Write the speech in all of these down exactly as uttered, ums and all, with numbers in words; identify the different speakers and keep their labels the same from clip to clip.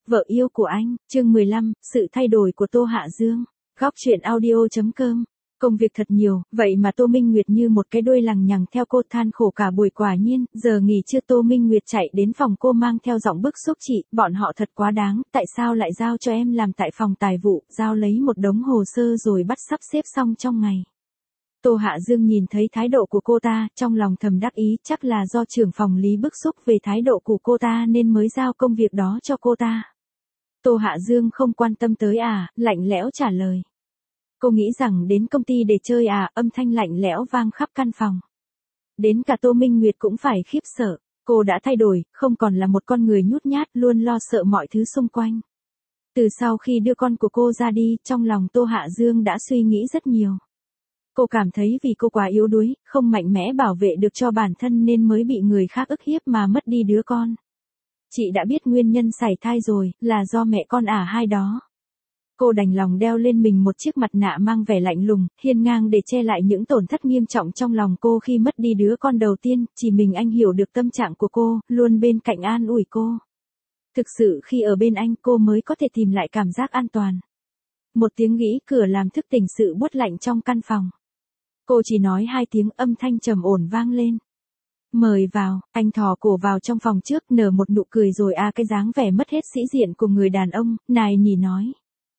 Speaker 1: Vợ yêu của anh, chương mười lăm, sự thay đổi của Tô Hạ Dương. Góc truyện audio.com. Công việc thật nhiều, vậy mà Tô Minh Nguyệt như một cái đuôi lằng nhằng theo cô, than khổ cả buổi. Quả nhiên, giờ nghỉ trưa Tô Minh Nguyệt chạy đến phòng cô mang theo giọng bức xúc: chị, bọn họ thật quá đáng, tại sao lại giao cho em làm tại phòng tài vụ, giao lấy một đống hồ sơ rồi bắt sắp xếp xong trong ngày. Tô Hạ Dương nhìn thấy thái độ của cô ta, trong lòng thầm đắc ý, chắc là do trưởng phòng Lý bức xúc về thái độ của cô ta nên mới giao công việc đó cho cô ta. Tô Hạ Dương không quan tâm tới à, lạnh lẽo trả lời. Cô nghĩ rằng đến công ty để chơi à, âm thanh lạnh lẽo vang khắp căn phòng. Đến cả Tô Minh Nguyệt cũng phải khiếp sợ, cô đã thay đổi, không còn là một con người nhút nhát luôn lo sợ mọi thứ xung quanh. Từ sau khi đưa con của cô ra đi, trong lòng Tô Hạ Dương đã suy nghĩ rất nhiều. Cô cảm thấy vì cô quá yếu đuối, không mạnh mẽ bảo vệ được cho bản thân nên mới bị người khác ức hiếp mà mất đi đứa con. Chị đã biết nguyên nhân sảy thai rồi, là do mẹ con ả hai đó. Cô đành lòng đeo lên mình một chiếc mặt nạ mang vẻ lạnh lùng, hiên ngang để che lại những tổn thất nghiêm trọng trong lòng cô khi mất đi đứa con đầu tiên. Chỉ mình anh hiểu được tâm trạng của cô, luôn bên cạnh an ủi cô. Thực sự khi ở bên anh cô mới có thể tìm lại cảm giác an toàn. Một tiếng gõ cửa làm thức tỉnh sự buốt lạnh trong căn phòng. Cô chỉ nói hai tiếng, âm thanh trầm ổn vang lên. Mời vào. Anh thò cổ vào trong phòng trước, nở một nụ cười rồi a à, cái dáng vẻ mất hết sĩ diện của người đàn ông, nài nỉ nói.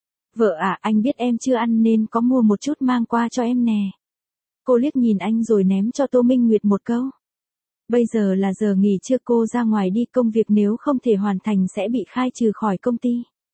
Speaker 1: Vợ à, anh biết em chưa ăn nên có mua một chút mang qua cho em nè. Cô liếc nhìn anh rồi ném cho Tô Minh Nguyệt một câu. Bây giờ là giờ nghỉ trưa, cô ra ngoài đi, công việc nếu không thể hoàn thành sẽ bị khai trừ khỏi công ty.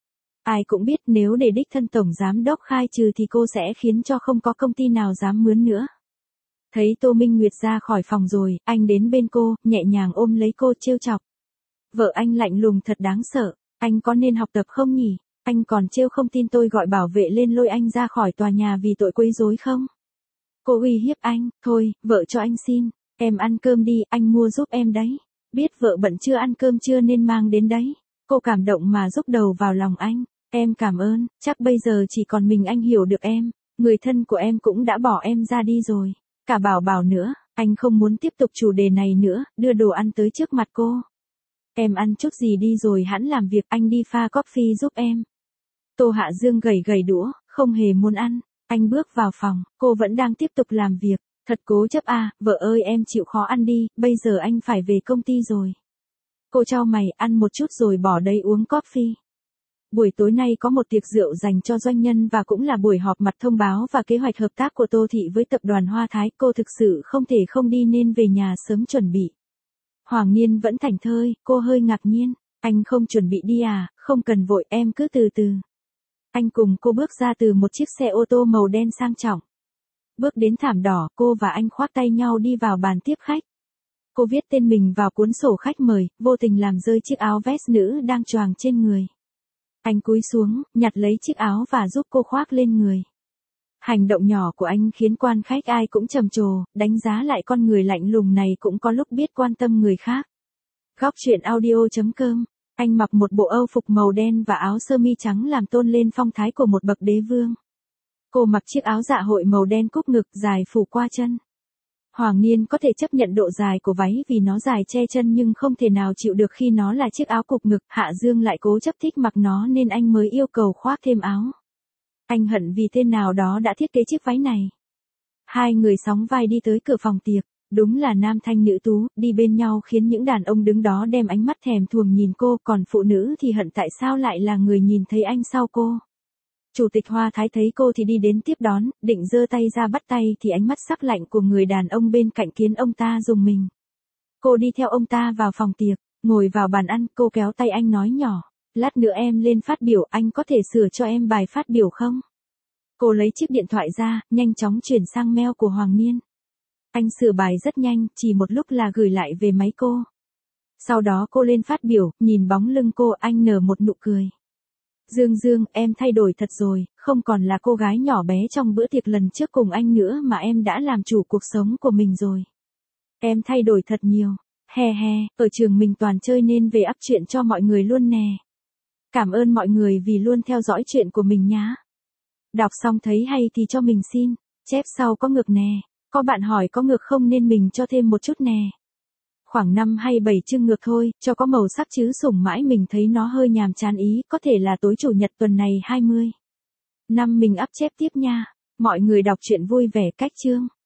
Speaker 1: Ai cũng biết nếu để đích thân tổng giám đốc khai trừ thì cô sẽ khiến cho không có công ty nào dám mướn nữa. Thấy Tô Minh Nguyệt ra khỏi phòng rồi, anh đến bên cô, nhẹ nhàng ôm lấy cô trêu chọc. Vợ anh lạnh lùng thật đáng sợ, anh có nên học tập không nhỉ? Anh còn trêu không tin tôi gọi bảo vệ lên lôi anh ra khỏi tòa nhà vì tội quấy rối không? Cô uy hiếp anh, thôi, vợ cho anh xin, em ăn cơm đi, anh mua giúp em đấy. Biết vợ bận chưa ăn cơm chưa nên mang đến đấy. Cô cảm động mà rúc đầu vào lòng anh. Em cảm ơn, chắc bây giờ chỉ còn mình anh hiểu được em, người thân của em cũng đã bỏ em ra đi rồi. Cả Bảo Bảo nữa, anh không muốn tiếp tục chủ đề này nữa, đưa đồ ăn tới trước mặt cô. Em ăn chút gì đi rồi hẵng làm việc, anh đi pha coffee giúp em. Tô Hạ Dương gầy gầy đũa, không hề muốn ăn. Anh bước vào phòng, cô vẫn đang tiếp tục làm việc. Thật cố chấp à, vợ ơi em chịu khó ăn đi, bây giờ anh phải về công ty rồi. Cô chau mày, ăn một chút rồi bỏ đây uống coffee. Buổi tối nay có một tiệc rượu dành cho doanh nhân và cũng là buổi họp mặt thông báo và kế hoạch hợp tác của Tô Thị với tập đoàn Hoa Thái. Cô thực sự không thể không đi nên về nhà sớm chuẩn bị. Hoàng Niên vẫn thảnh thơi, cô hơi ngạc nhiên. Anh không chuẩn bị đi à, không cần vội, em cứ từ từ. Anh cùng cô bước ra từ một chiếc xe ô tô màu đen sang trọng. Bước đến thảm đỏ, cô và anh khoác tay nhau đi vào bàn tiếp khách. Cô viết tên mình vào cuốn sổ khách mời, vô tình làm rơi chiếc áo vest nữ đang choàng trên người. Anh cúi xuống, nhặt lấy chiếc áo và giúp cô khoác lên người. Hành động nhỏ của anh khiến quan khách ai cũng trầm trồ, đánh giá lại con người lạnh lùng này cũng có lúc biết quan tâm người khác. Góc truyện audio.com. Anh mặc một bộ âu phục màu đen và áo sơ mi trắng làm tôn lên phong thái của một bậc đế vương. Cô mặc chiếc áo dạ hội màu đen cúc ngực dài phủ qua chân. Hoàng Niên có thể chấp nhận độ dài của váy vì nó dài che chân nhưng không thể nào chịu được khi nó là chiếc áo cục ngực. Hạ Dương lại cố chấp thích mặc nó nên anh mới yêu cầu khoác thêm áo. Anh hận vì tên nào đó đã thiết kế chiếc váy này. Hai người sóng vai đi tới cửa phòng tiệc. Đúng là nam thanh nữ tú, đi bên nhau khiến những đàn ông đứng đó đem ánh mắt thèm thuồng nhìn cô, còn phụ nữ thì hận tại sao lại là người nhìn thấy anh sau cô. Chủ tịch Hoa Thái thấy cô thì đi đến tiếp đón, định giơ tay ra bắt tay thì ánh mắt sắc lạnh của người đàn ông bên cạnh khiến ông ta rùng mình. Cô đi theo ông ta vào phòng tiệc, ngồi vào bàn ăn, cô kéo tay anh nói nhỏ, lát nữa em lên phát biểu, anh có thể sửa cho em bài phát biểu không? Cô lấy chiếc điện thoại ra, nhanh chóng chuyển sang mail của Hoàng Niên. Anh sửa bài rất nhanh, chỉ một lúc là gửi lại về máy cô. Sau đó cô lên phát biểu, nhìn bóng lưng cô, anh nở một nụ cười. Dương Dương, em thay đổi thật rồi, không còn là cô gái nhỏ bé trong bữa tiệc lần trước cùng anh nữa mà em đã làm chủ cuộc sống của mình rồi. Em thay đổi thật nhiều. He he, ở trường mình toàn chơi nên về up chuyện cho mọi người luôn nè. Cảm ơn mọi người vì luôn theo dõi chuyện của mình nhá. Đọc xong thấy hay thì cho mình xin, chép sau có ngược nè. Có bạn hỏi có ngược không nên mình cho thêm một chút nè. khoảng năm hay bảy chương ngược thôi, cho có màu sắc chứ sủng mãi mình thấy nó hơi nhàm chán ý, có thể là tối chủ nhật tuần này hai mươi. Năm mình up chép tiếp nha. Mọi người đọc truyện vui vẻ cách chương.